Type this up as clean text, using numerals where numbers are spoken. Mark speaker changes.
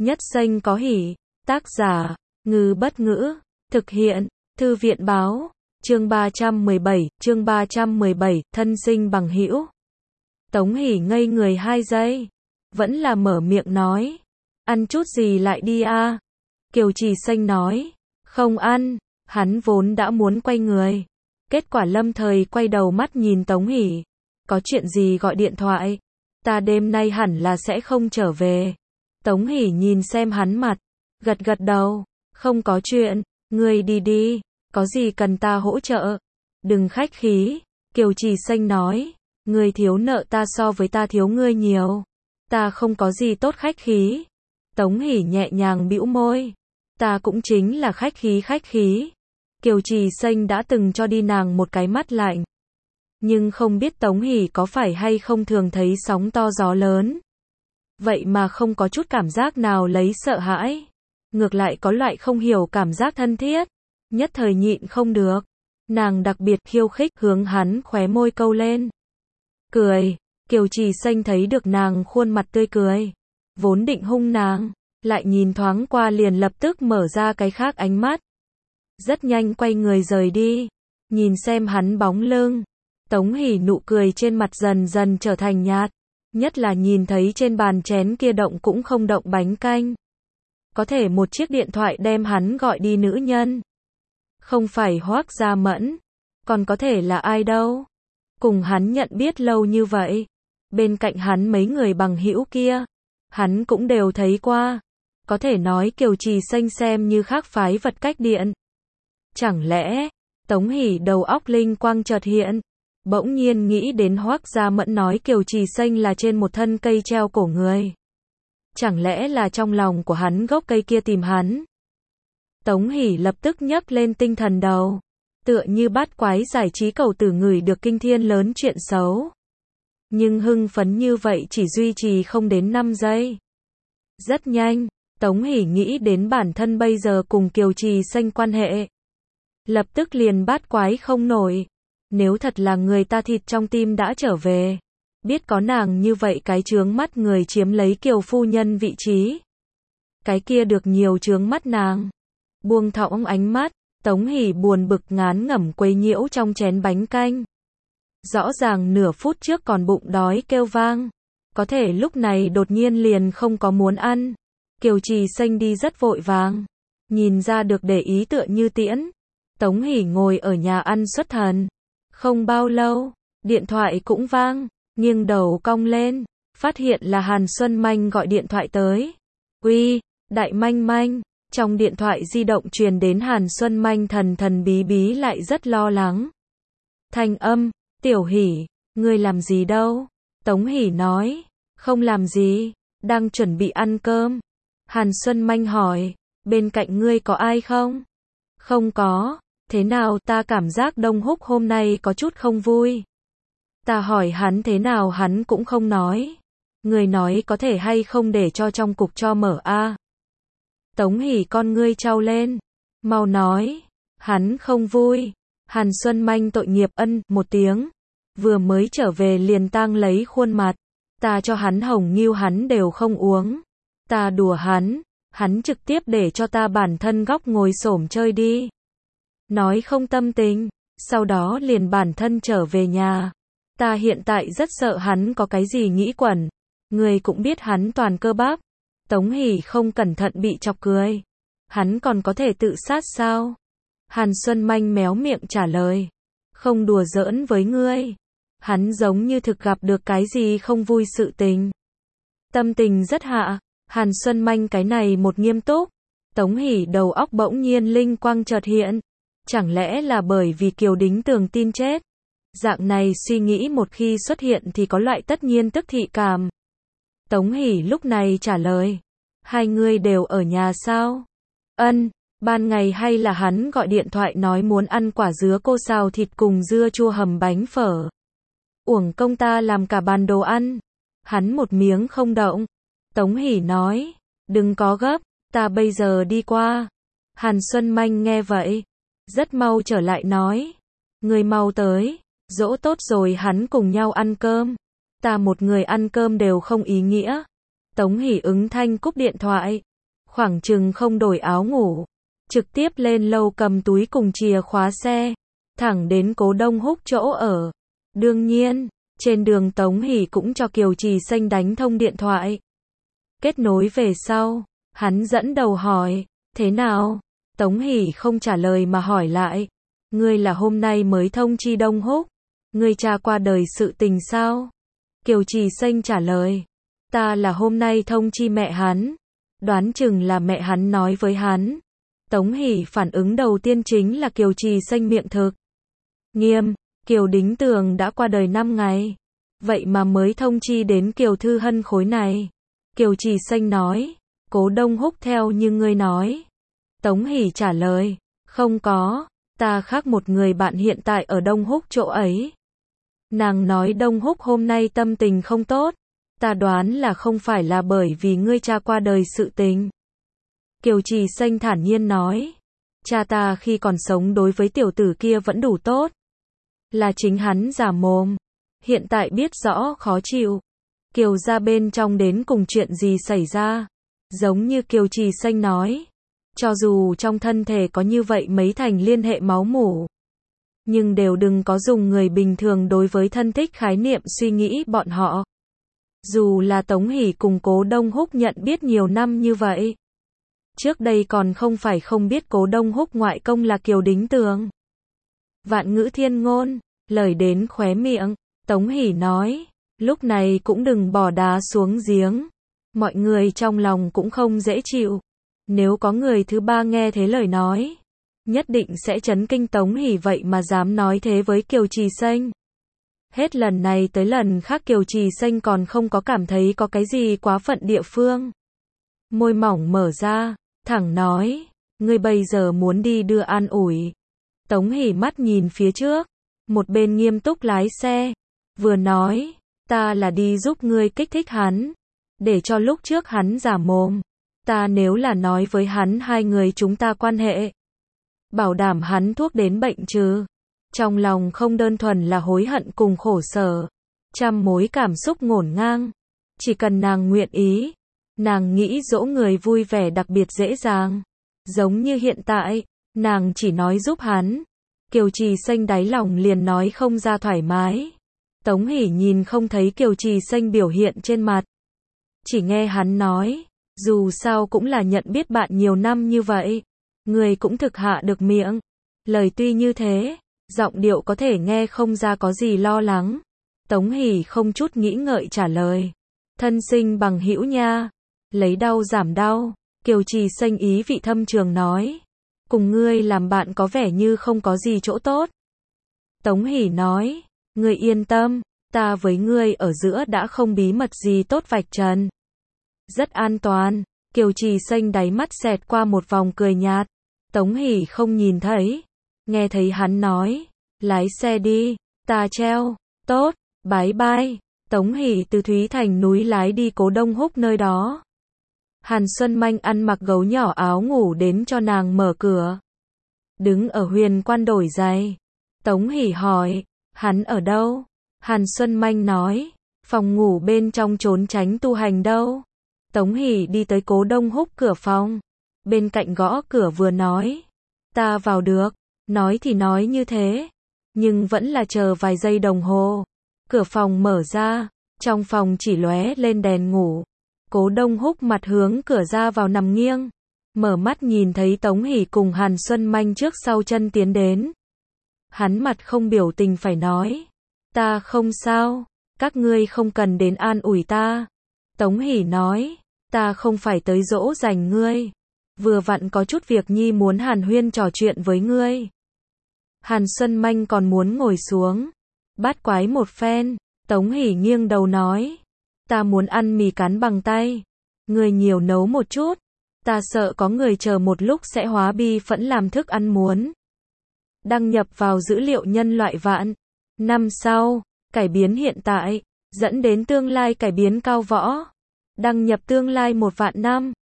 Speaker 1: Nhất xanh có hỉ. Tác giả, Ngư Bất Ngữ. Thực hiện, Thư viện Báo. Chương 317, thân sinh bằng hữu. Tống Hỷ ngây người 2 giây. Vẫn là mở miệng nói. Ăn chút gì lại đi a? Kiều Trì Xanh nói. Không ăn. Hắn vốn đã muốn quay người. Kết quả lâm thời quay đầu mắt nhìn Tống Hỷ. Có chuyện gì gọi điện thoại? Ta đêm nay hẳn là sẽ không trở về. Tống Hỷ nhìn xem hắn mặt. Gật gật đầu. Không có chuyện. Ngươi đi đi. Có gì cần ta hỗ trợ? Đừng khách khí. Kiều Trì Xanh nói. Ngươi thiếu nợ ta so với ta thiếu ngươi nhiều. Ta không có gì tốt khách khí. Tống Hỷ nhẹ nhàng bĩu môi. Ta cũng chính là khách khí. Kiều Trì Xanh đã từng cho đi nàng một cái mắt lạnh. Nhưng không biết Tống Hỷ có phải hay không thường thấy sóng to gió lớn. Vậy mà không có chút cảm giác nào lấy sợ hãi. Ngược lại có loại không hiểu cảm giác thân thiết. Nhất thời nhịn không được. Nàng đặc biệt khiêu khích hướng hắn khóe môi câu lên. Cười. Kiều Trì Xanh thấy được nàng khuôn mặt tươi cười. Vốn định hung nàng. Lại nhìn thoáng qua liền lập tức mở ra cái khác ánh mắt. Rất nhanh quay người rời đi. Nhìn xem hắn bóng lưng. Tống Hỷ nụ cười trên mặt dần dần trở thành nhạt. Nhất là nhìn thấy trên bàn chén kia động cũng không động bánh canh. Có thể một chiếc điện thoại đem hắn gọi đi nữ nhân. Không phải Hoác Gia Mẫn. Còn có thể là ai đâu. Cùng hắn nhận biết lâu như vậy. Bên cạnh hắn mấy người bằng hữu kia. Hắn cũng đều thấy qua. Có thể nói Kiều Trì Xanh xem như khác phái vật cách điện. Chẳng lẽ, Tống Hỷ đầu óc linh quang chợt hiện. Bỗng nhiên nghĩ đến Hoác Gia Mẫn nói Kiều Trì Xanh là trên một thân cây treo cổ người. Chẳng lẽ là trong lòng của hắn gốc cây kia tìm hắn? Tống Hỷ lập tức nhấc lên tinh thần đầu. Tựa như bát quái giải trí cầu tử ngửi được kinh thiên lớn chuyện xấu. Nhưng hưng phấn như vậy chỉ duy trì không đến 5 giây. Rất nhanh, Tống Hỷ nghĩ đến bản thân bây giờ cùng Kiều Trì Xanh quan hệ. Lập tức liền bát quái không nổi. Nếu thật là người ta thịt trong tim đã trở về. Biết có nàng như vậy cái chướng mắt người chiếm lấy Kiều phu nhân vị trí. Cái kia được nhiều chướng mắt nàng. Buông thõng ánh mắt, Tống Hỷ buồn bực ngán ngẩm quấy nhiễu trong chén bánh canh. Rõ ràng nửa phút trước còn bụng đói kêu vang. Có thể lúc này đột nhiên liền không có muốn ăn. Kiều Trì Xanh đi rất vội vàng. Nhìn ra được để ý tựa như tiễn. Tống Hỷ ngồi ở nhà ăn xuất thần. Không bao lâu, điện thoại cũng vang. Nghiêng đầu cong lên. Phát hiện là Hàn Xuân Manh gọi điện thoại tới. Uy, Đại Manh Manh. Trong điện thoại di động truyền đến Hàn Xuân Manh thần thần bí bí lại rất lo lắng. Thanh âm, Tiểu Hỷ, ngươi làm gì đâu? Tống Hỷ nói, không làm gì, đang chuẩn bị ăn cơm. Hàn Xuân Manh hỏi, bên cạnh ngươi có ai không? Không có, thế nào ta cảm giác Đông Húc hôm nay có chút không vui. Ta hỏi hắn thế nào hắn cũng không nói. Người nói có thể hay không để cho trong cục cho mở a? Tống Hỷ con ngươi trao lên. Mau nói. Hắn không vui. Hàn Xuân Manh tội nghiệp một tiếng. Vừa mới trở về liền tang lấy khuôn mặt. Ta cho hắn hồng nghiêu hắn đều không uống. Ta đùa hắn trực tiếp để cho ta bản thân góc ngồi xổm chơi đi. Nói không tâm tình. Sau đó liền bản thân trở về nhà. Ta hiện tại rất sợ hắn có cái gì nghĩ quẩn. Người cũng biết hắn toàn cơ bắp. Tống Hỷ không cẩn thận bị chọc cười. Hắn còn có thể tự sát sao? Hàn Xuân Manh méo miệng trả lời. Không đùa giỡn với ngươi. Hắn giống như thực gặp được cái gì không vui sự tình. Tâm tình rất hạ. Hàn Xuân Manh cái này một nghiêm túc. Tống Hỷ đầu óc bỗng nhiên linh quang chợt hiện. Chẳng lẽ là bởi vì Kiều Đính Tường tin chết? Dạng này suy nghĩ một khi xuất hiện thì có loại tất nhiên tức thị cảm. Tống Hỷ lúc này trả lời. Hai người đều ở nhà sao? Ban ngày hay là hắn gọi điện thoại nói muốn ăn quả dứa cô xào thịt cùng dưa chua hầm bánh phở. Uổng công ta làm cả bàn đồ ăn. Hắn một miếng không động. Tống Hỷ nói. Đừng có gấp, ta bây giờ đi qua. Hàn Xuân Manh nghe vậy. Rất mau trở lại nói. Người mau tới. Dỗ tốt rồi hắn cùng nhau ăn cơm. Ta một người ăn cơm đều không ý nghĩa. Tống Hỷ ứng thanh cúp điện thoại. khoảng chừng không đổi áo ngủ, trực tiếp lên lầu cầm túi cùng chìa khóa xe, thẳng đến Cố Đông Húc chỗ ở. Đương nhiên, trên đường Tống Hỷ cũng cho Kiều Trì Xanh đánh thông điện thoại. Kết nối về sau, hắn dẫn đầu hỏi, thế nào? Tống Hỷ không trả lời mà hỏi lại, ngươi là hôm nay mới thông chi Đông Húc, ngươi cha qua đời sự tình sao? Kiều Trì Xanh trả lời, ta là hôm nay thông chi mẹ hắn, đoán chừng là mẹ hắn nói với hắn. Tống Hỷ phản ứng đầu tiên chính là Kiều Trì Xanh miệng thực nghiêm, Kiều Đính Tường đã qua đời 5 ngày, vậy mà mới thông chi đến Kiều Thư Hân khối này. Kiều Trì Xanh nói, Cố Đông Húc theo như ngươi nói. Tống Hỷ trả lời, không có, ta khác một người bạn hiện tại ở Đông Húc chỗ ấy. Nàng nói Đông Húc hôm nay tâm tình không tốt, ta đoán là không phải là bởi vì ngươi cha qua đời sự tình. Kiều Trì Xanh thản nhiên nói, cha ta khi còn sống đối với tiểu tử kia vẫn đủ tốt. Là chính hắn giả mồm, hiện tại biết rõ khó chịu. Kiều gia bên trong đến cùng chuyện gì xảy ra? Giống như Kiều Trì Xanh nói, cho dù trong thân thể có như vậy mấy thành liên hệ máu mủ, nhưng đều đừng có dùng người bình thường đối với thân thích khái niệm suy nghĩ bọn họ. Dù là Tống Hỷ cùng Cố Đông Húc nhận biết nhiều năm như vậy, trước đây còn không phải không biết Cố Đông Húc ngoại công là Kiều Đính Tường. Vạn ngữ thiên ngôn, lời đến khóe miệng, Tống Hỷ nói, lúc này cũng đừng bỏ đá xuống giếng. Mọi người trong lòng cũng không dễ chịu. Nếu có người thứ ba nghe thế lời nói, nhất định sẽ chấn kinh. Tống Hỷ vậy mà dám nói thế với Kiều Trì Xanh. Hết lần này tới lần khác Kiều Trì Xanh còn không có cảm thấy có cái gì quá phận địa phương. Môi mỏng mở ra, thẳng nói, ngươi bây giờ muốn đi đưa an ủi. Tống Hỷ mắt nhìn phía trước, một bên nghiêm túc lái xe, vừa nói, ta là đi giúp ngươi kích thích hắn, để cho lúc trước hắn giả mồm. Ta nếu là nói với hắn hai người chúng ta quan hệ, bảo đảm hắn thuốc đến bệnh trừ. Trong lòng không đơn thuần là hối hận cùng khổ sở, trăm mối cảm xúc ngổn ngang. Chỉ cần nàng nguyện ý, nàng nghĩ dỗ người vui vẻ đặc biệt dễ dàng. Giống như hiện tại, nàng chỉ nói giúp hắn. Kiều Trì Xanh đáy lòng liền nói không ra thoải mái. Tống Hỷ nhìn không thấy Kiều Trì Xanh biểu hiện trên mặt. Chỉ nghe hắn nói, dù sao cũng là nhận biết bạn nhiều năm như vậy, người cũng thực hạ được miệng. Lời tuy như thế, giọng điệu có thể nghe không ra có gì lo lắng. Tống Hỷ không chút nghĩ ngợi trả lời, thân sinh bằng hữu nha, lấy đau giảm đau. Kiều Trì Xanh ý vị thâm trường nói, cùng ngươi làm bạn có vẻ như không có gì chỗ tốt. Tống Hỷ nói, ngươi yên tâm, ta với ngươi ở giữa đã không bí mật gì tốt vạch trần. Rất an toàn. Kiều Trì Xanh đáy mắt xẹt qua một vòng cười nhạt. Tống Hỷ không nhìn thấy, nghe thấy hắn nói, lái xe đi, ta treo. Tốt, bái bai. Tống Hỷ từ Thúy Thành núi lái đi Cố Đông Húc nơi đó. Hàn Xuân Manh ăn mặc gấu nhỏ áo ngủ đến cho nàng mở cửa. Đứng ở huyền quan đổi giày. Tống Hỷ hỏi, hắn ở đâu? Hàn Xuân Manh nói, phòng ngủ bên trong trốn tránh tu hành đâu. Tống Hỷ đi tới Cố Đông Húc cửa phòng. Bên cạnh gõ cửa vừa nói, ta vào được. Nói thì nói như thế, nhưng vẫn là chờ vài giây đồng hồ. Cửa phòng mở ra, trong phòng chỉ lóe lên đèn ngủ. Cố Đông Húc mặt hướng cửa ra vào nằm nghiêng. Mở mắt nhìn thấy Tống Hỷ cùng Hàn Xuân Manh trước sau chân tiến đến. Hắn mặt không biểu tình phải nói, ta không sao, các ngươi không cần đến an ủi ta. Tống Hỷ nói, ta không phải tới dỗ dành ngươi, vừa vặn có chút việc nhi muốn hàn huyên trò chuyện với ngươi. Hàn Xuân Manh còn muốn ngồi xuống, bát quái một phen. Tống Hỷ nghiêng đầu nói, ta muốn ăn mì cán bằng tay, ngươi nhiều nấu một chút, ta sợ có người chờ một lúc sẽ hóa bi phẫn làm thức ăn muốn. Đăng nhập vào dữ liệu nhân loại vạn năm sau, cải biến hiện tại, dẫn đến tương lai cải biến cao võ. Đăng nhập tương lai 1 vạn năm.